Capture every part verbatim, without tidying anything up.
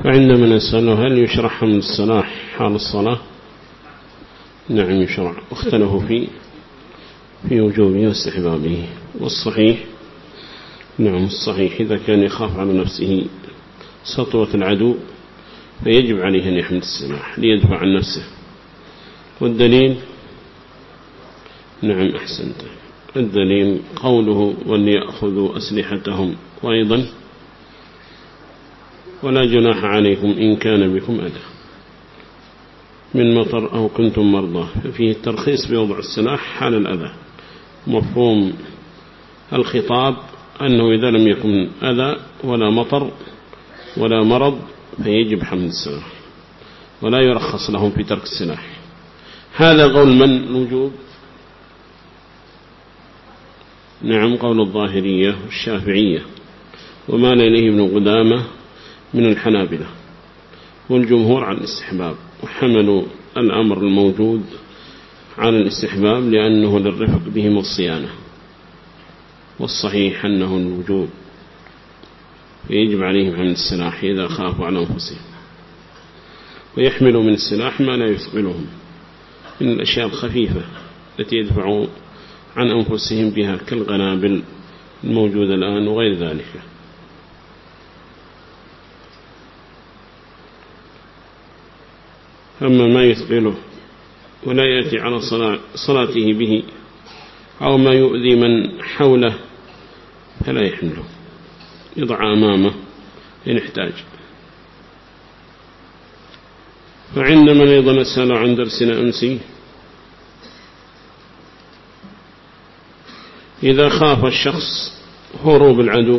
فعندما نسأله هل يشرع حمد السلاح حال الصلاة؟ نعم يشرع، واختلفوا في في وجوبه واستحبابه. والصحيح نعم الصحيح إذا كان يخاف على نفسه سطوة العدو فيجب عليه أن يحمل السلاح ليدفع عن نفسه. والدليل نعم أحسنت، الدليل قوله وليأخذوا أسلحتهم، وأيضا ولا جناح عليكم إن كان بكم أذى من مطر أو كنتم مرضى، ففيه الترخيص بوضع السلاح حال الأذى. مفهوم الخطاب أنه إذا لم يكن أذى ولا مطر ولا مرض فيجب حمل السلاح ولا يرخص لهم في ترك السلاح. هذا قول من الوجوب؟ نعم قول الظاهرية والشافعية ومال إليه ابن قدامة من الحنابلة، والجمهور على الاستحباب، وحملوا الأمر الموجود على الاستحباب لأنه للرفق بهم الصيانة. والصحيح أنه الوجوب ويجب عليهم حمل السلاح إذا خافوا على أنفسهم، ويحملوا من السلاح ما لا يثقلهم من الأشياء الخفيفة التي يدفعوا عن أنفسهم بها كالقنابل الموجودة الآن وغير ذلك. أما ما يثقله ولا يأتي على صلاته به أو ما يؤذي من حوله فلا يحمله، يضع أمامه إن احتاج. فعندما أيضا نسأل عن درسنا أمسي إذا خاف الشخص هروب العدو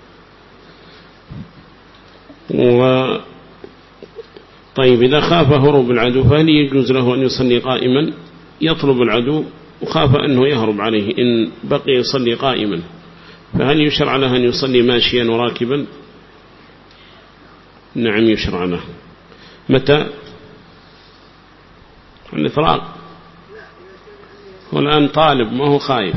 و طيب إذا خاف هروب العدو فهل يجوز له أن يصلي قائما؟ يطلب العدو وخاف أنه يهرب عليه، إن بقي يصلي قائما فهل يشرع له أن يصلي ماشيا وراكبا؟ نعم يشرع له. متى؟ الإطلاق، والآن طالب ما هو خايف.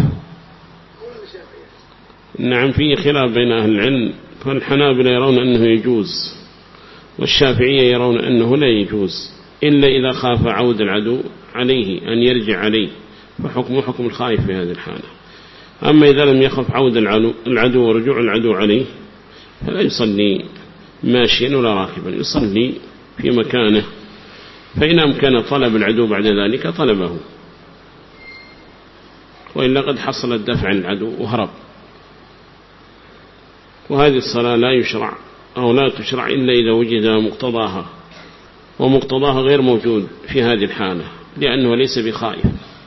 نعم فيه خلاف بين أهل العلم، فالحنابلة يرون أنه يجوز والشافعية يرون أنه لا يجوز إلا إذا خاف عود العدو عليه أن يرجع عليه، فحكمه حكم الخائف في هذه الحالة. أما إذا لم يخف عود العدو ورجوع العدو عليه فلا يصلي ماشيا ولا راكبا، يصلي في مكانه، فإن أمكن طلب العدو بعد ذلك طلبه، وإلا قد حصل الدفع عن العدو وهرب. وهذه الصلاة لا يشرع أو لا تشرع إلا إذا وجد مقتضاها، ومقتضاها غير موجود في هذه الحالة لأنه ليس بخائف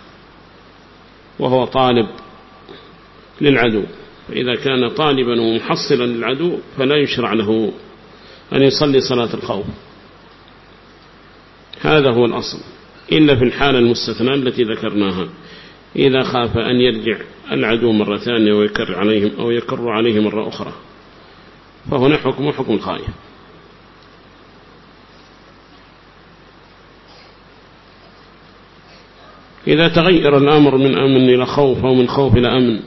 وهو طالب للعدو. فإذا كان طالبا ومحصلا للعدو فلا يشرع له أن يصلي صلاة الخوف، هذا هو الأصل، إلا في الحالة المستثنى التي ذكرناها، إذا خاف أن يرجع العدو مرة ثانية ويكر عليهم أو يكر عليه مرة أخرى، فهنا حكم حكم الخائف. إذا تغير الأمر من أمن إلى خوف أو من خوف إلى أمن،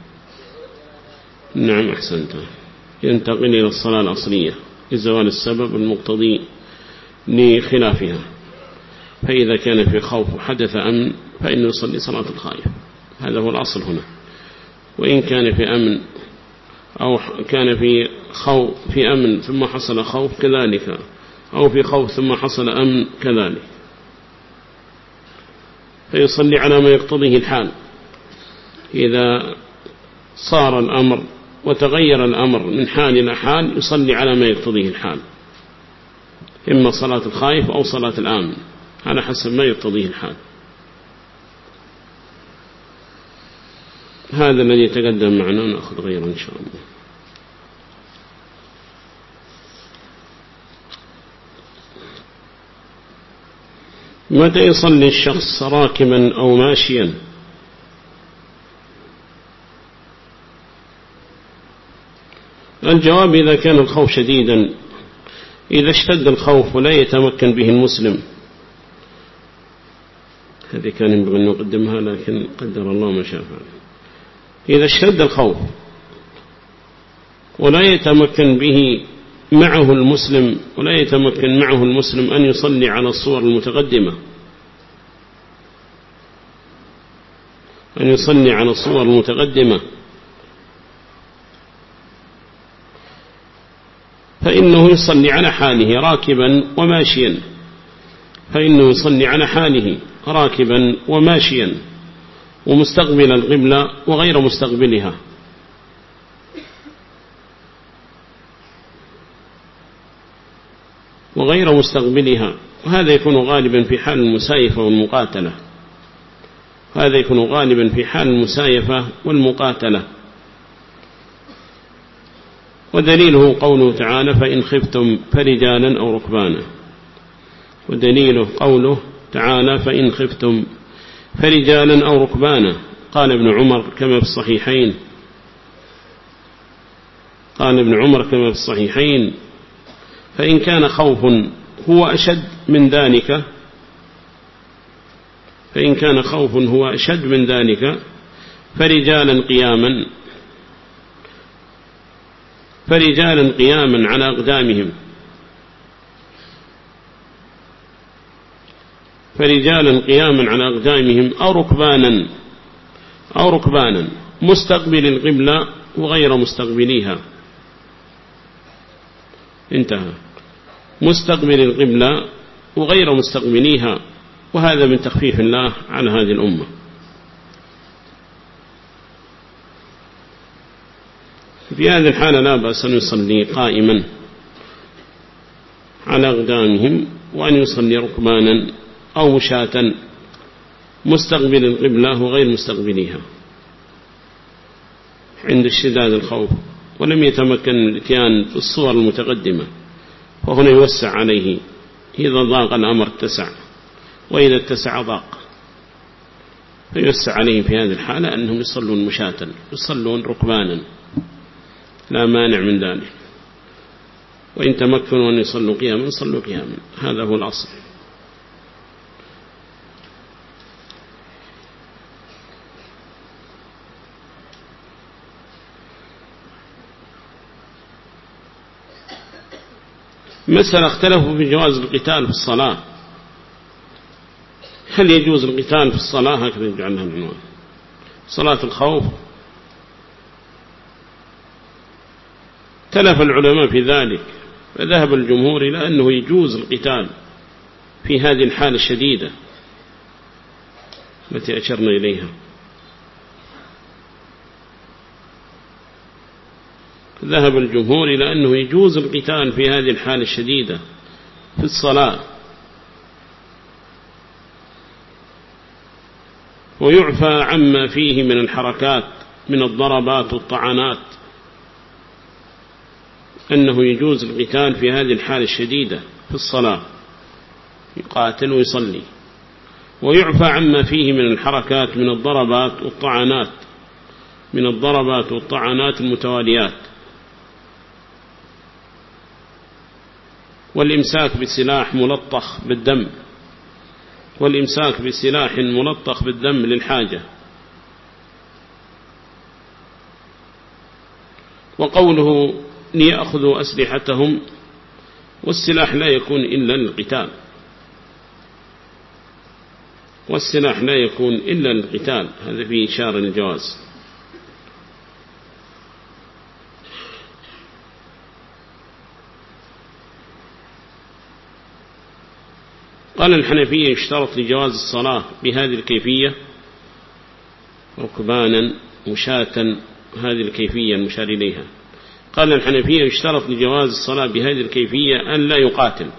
نعم أحسنت، ينتقل إلى الصلاة الأصلية لزوال السبب المقتضي لخلافها. فإذا كان في خوف وحدث أمن فإنه يصلي صلاة الخائف، هذا هو الأصل هنا. وإن كان في أمن أو كان في خوف في أمن ثم حصل خوف كذلك، أو في خوف ثم حصل أمن كذلك، فيصلي على ما يقتضيه الحال. إذا صار الأمر وتغير الأمر من حال إلى حال يصلي على ما يقتضيه الحال، إما صلاة الخائف أو صلاة الآمن على حسب ما يقتضيه الحال. هذا الذي يتقدم معنا، نأخذ غيره إن شاء الله. متى يصلي الشخص راكبا أو ماشيا؟ الجواب إذا كان الخوف شديدا، إذا اشتد الخوف ولا يتمكن به المسلم، هذه كان ينبغي أن نقدمها لكن قدر الله ما شاء فعل. إذا اشتد الخوف ولا يتمكن به معه المسلم ولا يتمكن معه المسلم أن يصلي على الصور المتقدمة، أن يصلي على الصور المتقدمة، فإنه يصلي على حاله راكبا وماشيا، فإنه يصلي على حاله راكبا وماشيا ومستقبل القبلة وغير مستقبلها. وغير مستقبلها وهذا يكون غالبا في حال المسايفة والمقاتلة، هذا يكون غالبا في حال المسايفة والمقاتلة. ودليله قوله تعالى فإن خفتم فرجالا أو ركبانا، ودليله قوله تعالى فإن خفتم فرجالا أو ركبانا. قال ابن عمر كما في الصحيحين قال ابن عمر كما في الصحيحين فإن كان خوف هو أشد من ذلك فإن كان خوف هو أشد من ذلك فرجالا قياما فرجالا قياما على أقدامهم فرجالا قياما على أقدامهم أو ركبانا أو ركبانا مستقبل القبلة وغير مستقبليها. انتهى. مستقبل القبلة وغير مستقبليها، وهذا من تخفيف الله على هذه الأمة. في هذه الحالة لا بأس أن يصلي قائما على أقدامهم، وأن يصلي ركبانا أو مشاة مستقبل القبلة وغير مستقبليها عند اشتداد الخوف، ولم يتمكن من الاتيان في الصور المتقدمة، فهنا يوسع عليه، إذا ضاق الأمر اتسع، وإذا اتسع ضاق، فيوسع عليهم في هذه الحالة أنهم يصلون مشاة، يصلون ركبانا لا مانع من ذلك. وإن تمكنوا أن يصلوا قياما يصلوا قياما، هذا هو الأصل. مسألة اختلفوا في جواز القتال في الصلاة، هل يجوز القتال في الصلاة؟ هكذا يجعلها العنوان، صلاة الخوف. اختلف العلماء في ذلك، فذهب الجمهور إلى أنه يجوز القتال في هذه الحالة الشديدة التي أشرنا إليها. ذهب الجمهور إلى أنه يجوز القتال في هذه الحالة الشديدة في الصلاة، ويعفى عما فيه من الحركات من الضربات والطعنات، أنه يجوز القتال في هذه الحالة الشديدة في الصلاة، يقاتل ويصلي، ويعفى عما فيه من الحركات من الضربات والطعنات من الضربات والطعنات المتواليات، والإمساك بسلاح ملطخ بالدم والإمساك بسلاح ملطخ بالدم للحاجة. وقوله ليأخذوا أسلحتهم، والسلاح لا يكون إلا للقتال، والسلاح لا يكون إلا للقتال، هذا فيه إشارة للجواز. قال الحنفية يشترط لجواز الصلاة بهذه الكيفية ركبانا مشاة، هذه الكيفية المشار إليها. قال الحنفية يشترط لجواز الصلاة بهذه الكيفية أن لا يقاتل،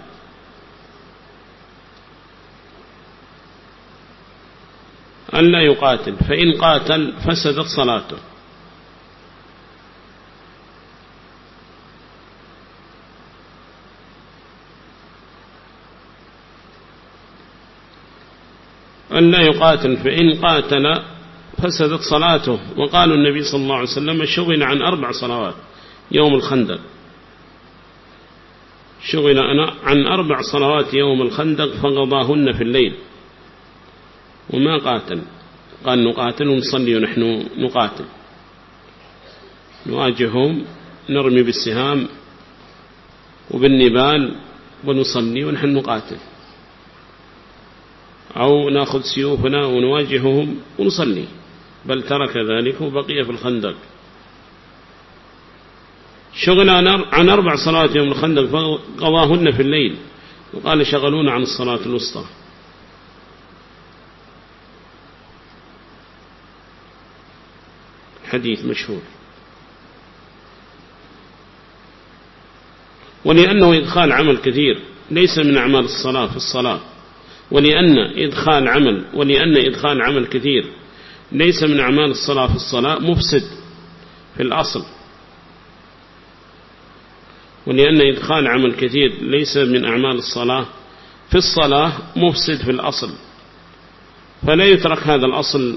أن لا يقاتل، فإن قاتل فسدت صلاته. أن لا يقاتل، فإن قاتل فسدت صلاته. وقال النبي صلى الله عليه وسلم شغل عن أربع صلوات يوم الخندق، شغل عن أربع صلوات يوم الخندق فقضاهن في الليل وما قاتل. قال نقاتل ونصلي ونحن نقاتل، نواجههم نرمي بالسهام وبالنبال ونصلي ونحن نقاتل، أو نأخذ سيوفنا ونواجههم ونصلي، بل ترك ذلك وبقي في الخندق. شغل عن أربع صلوات يوم الخندق فقضاهن في الليل، وقال شغلونا عن الصلاة الوسطى. حديث مشهور. ولأنه إدخال عمل كثير ليس من أعمال الصلاة في الصلاة، ولأن إدخال عمل ولأن إدخال عمل كثير ليس من أعمال الصلاة في الصلاة مفسد في الأصل، ولأن إدخال عمل كثير ليس من أعمال الصلاة في الصلاة مفسد في الأصل، فلا يترك هذا الأصل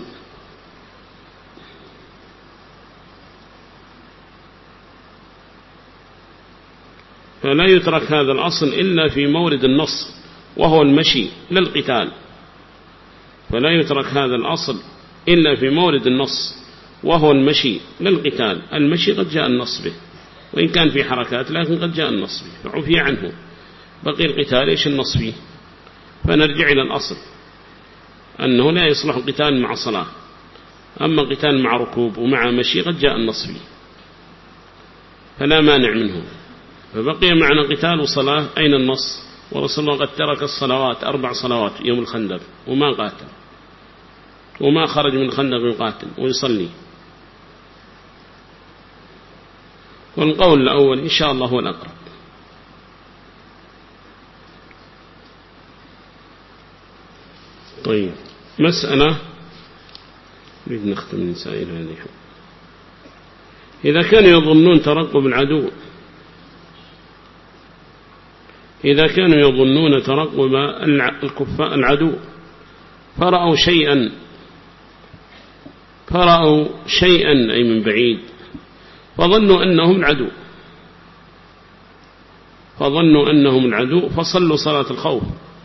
فلا يترك هذا الأصل إلا في مورد النص وهو المشي للقتال، فلا يترك هذا الأصل إلا في مورد النص وهو المشي للقتال. المشي قد جاء النص به وإن كان في حركات، لكن قد جاء النص به فعفي عنه، بقي القتال إيش النص فيه؟ فنرجع إلى الأصل أنه لا يصلح قتال مع صلاة، أما قتال مع ركوب ومع مشي قد جاء النص فيه فلا مانع منه. فبقي معنا قتال وصلاة، أين النص؟ ورسول الله قد ترك الصلوات أربع صلوات يوم الخندق وما قاتل وما خرج من الخندق يقاتل ويصلي. والقول الأول إن شاء الله هو الأقرب. طيب، مسألة نريد نختم المسائل هذه. إذا كانوا يظنون ترقب العدو إذا كانوا يظنون ترقب الكفار العدو فرأوا شيئا فرأوا شيئا أي من بعيد فظنوا أنهم العدو فظنوا أنهم العدو فصلوا صلاة الخوف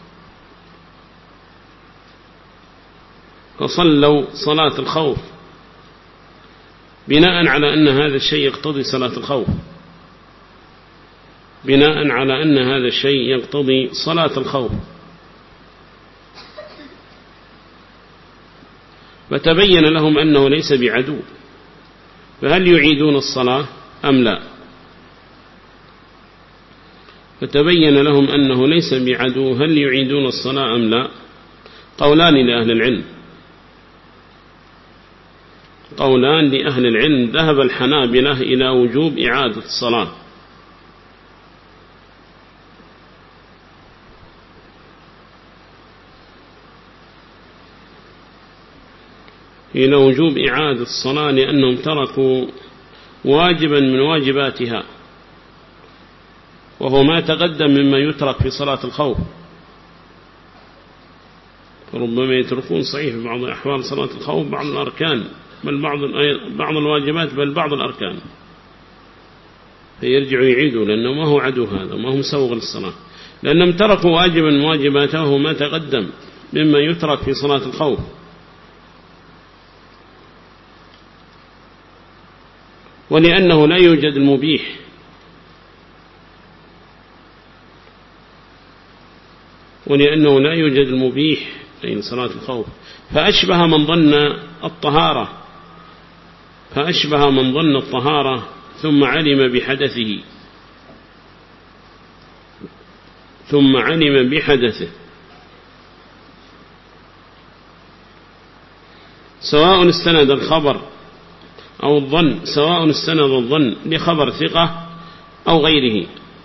فصلوا صلاة الخوف بناء على أن هذا الشيء يقتضي صلاة الخوف بناء على أن هذا الشيء يقتضي صلاة الخوف فتبين لهم أنه ليس بعدو، فهل يعيدون الصلاة أم لا؟ فتبين لهم أنه ليس بعدو، هل يعيدون الصلاة أم لا؟ قولان لأهل العلم قولان لأهل العلم ذهب الحنابلة إلى وجوب إعادة الصلاة، إلى وجوب إعادة الصلاة لأنهم تركوا واجبا من واجباتها وهو ما تقدم مما يترك في صلاة الخوف، فربما يتركون صحيح في بعض أحوال صلاة الخوف بعض الأركان بل بعض بعض الواجبات بل بعض الأركان، فيرجعوا يعيدوا لأنه ما هو عدو، هذا ما هو مسوغ للصلاة، لأنهم تركوا واجبا من واجباته وهو ما تقدم مما يترك في صلاة الخوف. ولأنه لا يوجد المبيح ولأنه لا يوجد المبيح أي صلاة الخوف، فأشبه من ظن الطهارة فأشبه من ظن الطهارة ثم علم بحدثه ثم علم بحدثه سواء استند الخبر أو الظن سواء استند الظن لخبر ثقة أو غيره،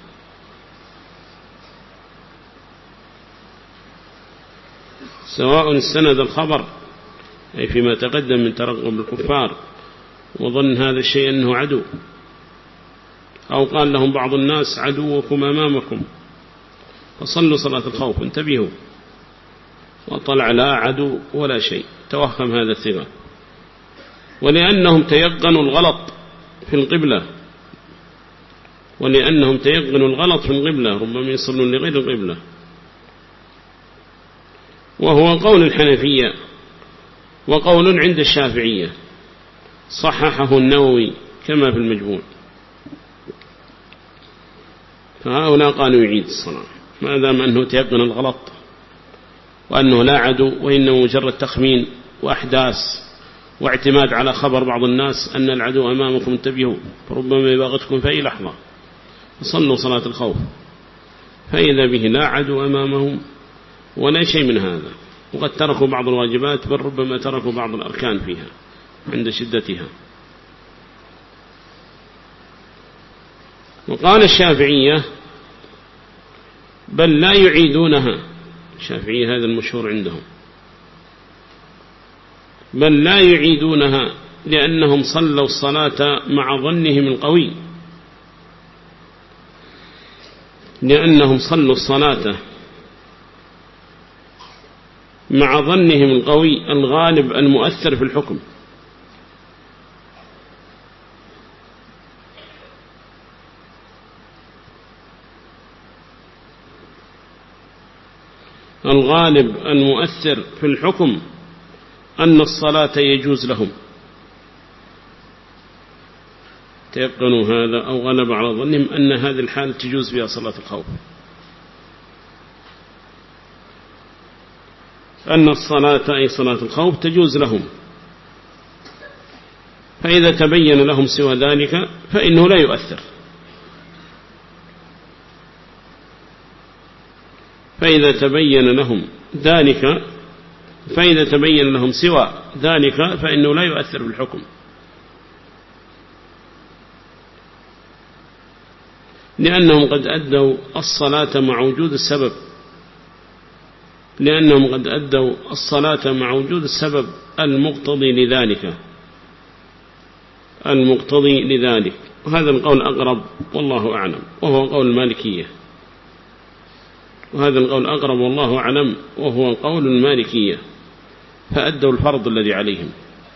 سواء استند الخبر أي فيما تقدم من ترقب الكفار وظن هذا الشيء أنه عدو، أو قال لهم بعض الناس عدوكم أمامكم فصلوا صلاة الخوف، انتبهوا، وطلع لا عدو ولا شيء، توهم هذا الثقة. ولأنهم تيقنوا الغلط في القبلة ولأنهم تيقنوا الغلط في القبلة ربما يصلون لغير القبلة، وهو قول الحنفية وقول عند الشافعية صححه النووي كما في المجموع. فهؤلاء قالوا يعيد الصلاة ما دام أنه تيقن الغلط وأنه لا عدو وإنه مجرد تخمين وأحداث واعتماد على خبر بعض الناس أن العدو أمامكم انتبهوا فربما يباغتكم في أي لحظة فصلوا صلاة الخوف فإذا به لا عدو أمامهم ولا شيء من هذا وقد تركوا بعض الواجبات بل ربما تركوا بعض الأركان فيها عند شدتها. وقال الشافعية بل لا يعيدونها الشافعية هذا المشهور عندهم بل لا يعيدونها لأنهم صلوا الصلاة مع ظنهم القوي لأنهم صلوا الصلاة مع ظنهم القوي الغالب المؤثر في الحكم الغالب المؤثر في الحكم أن الصلاة يجوز لهم تيقنوا هذا أو غلب على ظنهم أن هذه الحالة تجوز فيها صلاة الخوف أن الصلاة أي صلاة الخوف تجوز لهم فإذا تبين لهم سوى ذلك فإنه لا يؤثر فإذا تبين لهم ذلك فإذا تبين لهم سوى ذلك فإنه لا يؤثر بالحكم لأنهم قد أدوا الصلاة مع وجود السبب لأنهم قد أدوا الصلاة مع وجود السبب المقتضي لذلك المقتضي لذلك وهذا القول أقرب والله أعلم وهو قول المالكية وهذا القول أقرب والله أعلم وهو قول المالكية فأدوا الفرض الذي عليهم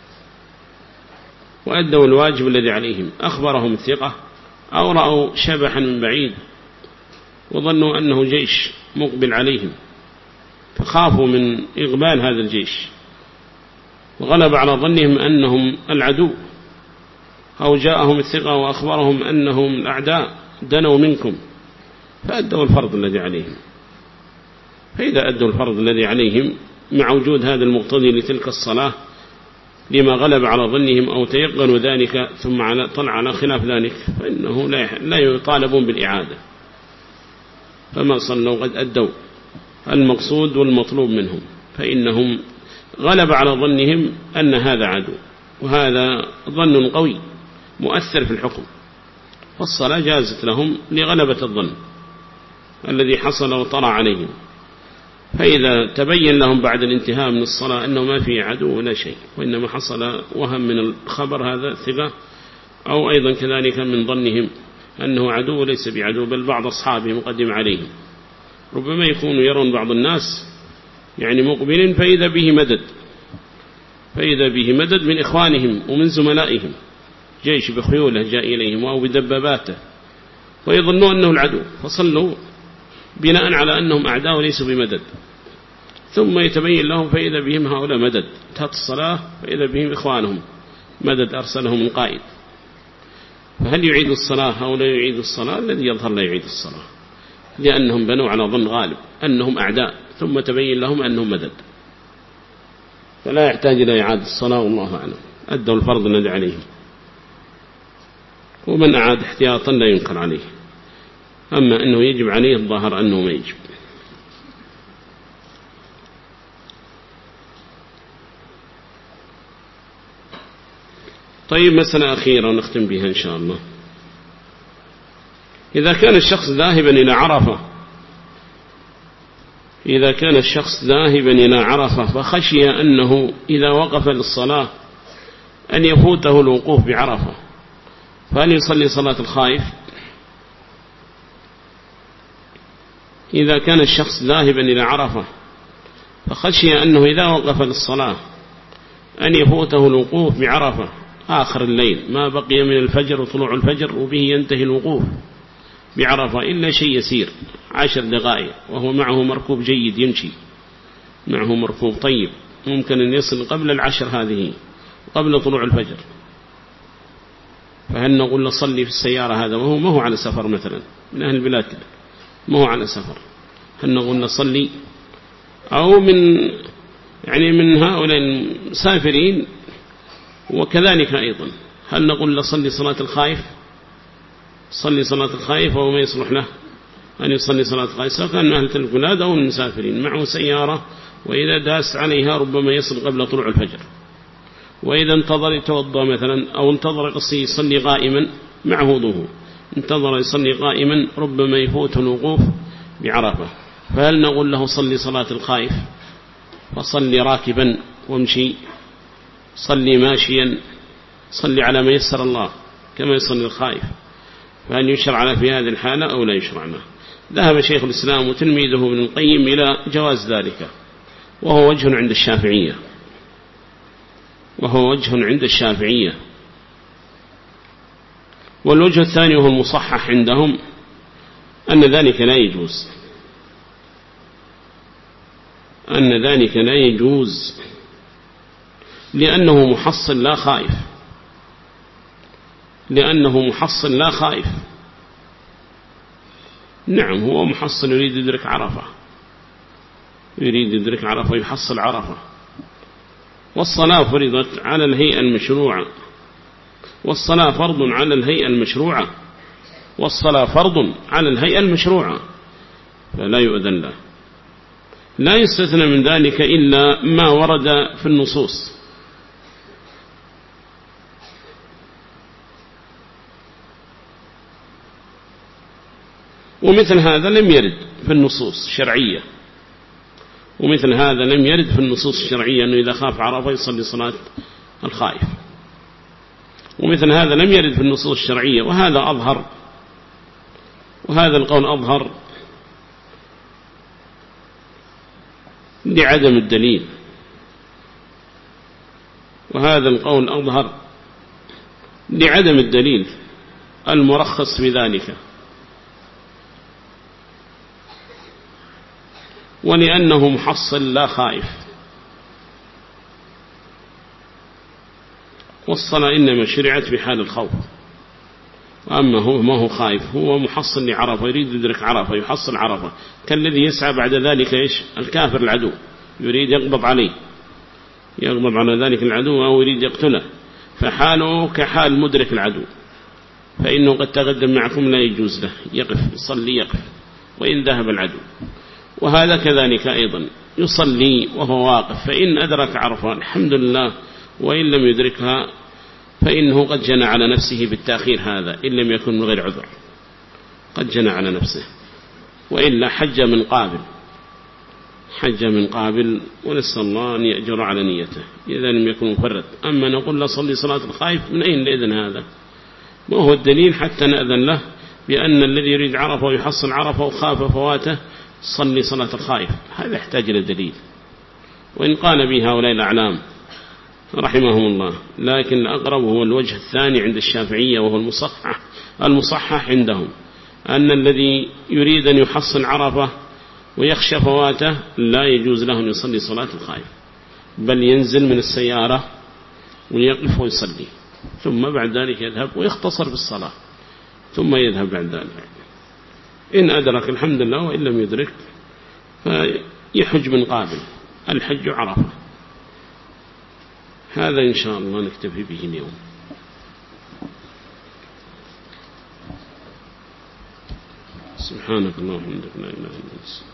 وأدوا الواجب الذي عليهم أخبرهم الثقة أو رأوا شبحا من بعيد وظنوا أنه جيش مقبل عليهم فخافوا من إقبال هذا الجيش وغلب على ظنهم أنهم العدو أو جاءهم الثقة وأخبرهم أنهم الأعداء دنوا منكم فأدوا الفرض الذي عليهم فإذا أدوا الفرض الذي عليهم مع وجود هذا المقتضي لتلك الصلاة لما غلب على ظنهم أو تيقنوا ذلك ثم طلع على خلاف ذلك فإنه لا يطالبون بالإعادة فما صلوا قد أدوا المقصود والمطلوب منهم فإنهم غلب على ظنهم أن هذا عدو وهذا ظن قوي مؤثر في الحكم والصلاة جازت لهم لغلبة الظن الذي حصل وطرى عليهم فإذا تبين لهم بعد الانتهاء من الصلاة أنه ما فيه عدو ولا شيء وإنما حصل وهم من الخبر هذا ثقة أو أيضا كذلك من ظنهم أنه عدو وليس بعدو بل بعض أصحابه مقدم عليهم ربما يكونوا يرون بعض الناس يعني مقبلين فإذا به مدد فإذا به مدد من إخوانهم ومن زملائهم جيش بخيوله جاء إليهم أو بدباباته ويظنوا أنه العدو فصلوا بناء على أنهم أعداء وليسوا بمدد ثم يتبين لهم فإذا بهم هؤلاء مدد انتهت الصلاة فإذا بهم إخوانهم مدد أرسلهم القائد فهل يعيد الصلاة أو لا يعيد الصلاة الذي يظهر لا يعيد الصلاة لأنهم بنوا على ظن غالب أنهم أعداء ثم تبين لهم أنهم مدد فلا يحتاج إلى إعادة الصلاة والله أعلم أدوا الفرض الذي عليهم ومن أعاد احتياطا لا ينكر عليه أما أنه يجب عليه الظاهر أنه ما يجب. طيب مسألة أخيرة ونختم بها إن شاء الله إذا كان الشخص ذاهبا إلى عرفة إذا كان الشخص ذاهبا إلى عرفة فخشي أنه إذا وقف للصلاة أن يفوته الوقوف بعرفة فهل يصلي صلاة الخائف؟ إذا كان الشخص ذاهبا إلى عرفة فخشي أنه إذا وقف للصلاة أن يفوته الوقوف بعرفة آخر الليل ما بقي من الفجر وطلوع الفجر وبه ينتهي الوقوف بعرفة إلا شيء يسير عشر دقائق وهو معه مركوب جيد يمشي معه مركوب طيب ممكن أن يصل قبل العشر هذه قبل طلوع الفجر فهل نقول نصلي في السيارة هذا وهو ما هو على سفر مثلا من أهل البلاد ما هو على سفر، هل نقول نصلي؟ أو من يعني من هؤلاء المسافرين وكذلك أيضا، هل نقول نصلي صلاة الخائف؟ صلي صلاة الخائف أو ما يصلح له أن يصلي صلاة الخائف، سواء كان من أهل البلاد أو المسافرين، معه سيارة وإذا داس عليها ربما يصل قبل طلوع الفجر، وإذا انتظر يتوضأ مثلا أو انتظر قصي يصلي قائما معه وضوءه، انتظر يصلي قائما ربما يفوت الوقوف بعرفة، فهل نقول له صلي صلاة الخائف؟ فصلي راكبا وامشي، صلي ماشيا، صلي على ما يسر الله كما يصلي الخائف، فهل يشرع في هذه الحالة أو لا يشرع له؟ ذهب شيخ الإسلام وتلميذه ابن القيم إلى جواز ذلك، وهو وجه عند الشافعية، وهو وجه عند الشافعية. والوجه الثاني وهو المصحح عندهم أن ذلك لا يجوز، أن ذلك لا يجوز لأنه محصل لا خائف، لأنه محصل لا خائف. نعم هو محصل يريد يدرك عرفة، يريد يدرك عرفة يحصل عرفة، والصلاة فرضت على الهيئة المشروعة، والصلاة فرض على الهيئة المشروعة، والصلاة فرض على الهيئة المشروعة، فلا يؤذن له. لا يستثنى من ذلك إلا ما ورد في النصوص، ومثل هذا لم يرد في النصوص الشرعية، ومثل هذا لم يرد في النصوص الشرعية أنه إذا خاف عرفة يصلي صلاة الخائف، ومثل هذا لم يرد في النصوص الشرعية، وهذا أظهر، وهذا القول أظهر لعدم الدليل، وهذا القول أظهر لعدم الدليل المرخص بذلك، ولأنه محصل لا خائف، والصلاة إنما شرعت بحال الخوف، وأما هو ما هو خائف، هو محصل لعرفة يريد يدرك عرفة يحصل عرفة، كالذي يسعى بعد ذلك إيش الكافر العدو يريد يقبض عليه، يقبض على ذلك العدو أو يريد يقتله، فحاله كحال مدرك العدو، فإنه قد تقدم معكم لا يجوز له يقف يصلي يقف وإن ذهب العدو. وهذا كذلك أيضا يصلي وهو واقف، فإن أدرك عرفة الحمد لله، وإن لم يدركها فإنه قد جنى على نفسه بالتأخير، هذا إن لم يكن من غير عذر قد جنى على نفسه، وإلا حج من قابل، حج من قابل، ونسأل الله أن يأجر على نيته إذا لم يكن مفرد. أما نقول له صلي صلاة الخائف، من أين الإذن هذا؟ ما هو الدليل حتى نأذن له بأن الذي يريد عرفة ويحصل عرفة وخاف فواته صلي صلاة الخائف؟ هذا يحتاج إلى دليل، وإن قال به هؤلاء الأعلام رحمهم الله، لكن الأقرب هو الوجه الثاني عند الشافعية، وهو المصحح المصحح عندهم، أن الذي يريد أن يحصل عرفة ويخشى فواته لا يجوز له أن يصلي صلاة الخائف، بل ينزل من السيارة ويقف ويصلي، ثم بعد ذلك يذهب ويختصر بالصلاة، ثم يذهب بعد ذلك إن أدرك الحمد لله، وإن لم يدرك فيحج من قابل، الحج عرفة. هذا إن شاء الله نكتفي به اليوم. سبحانك اللهم وبحمدك لا إله إلا أنت.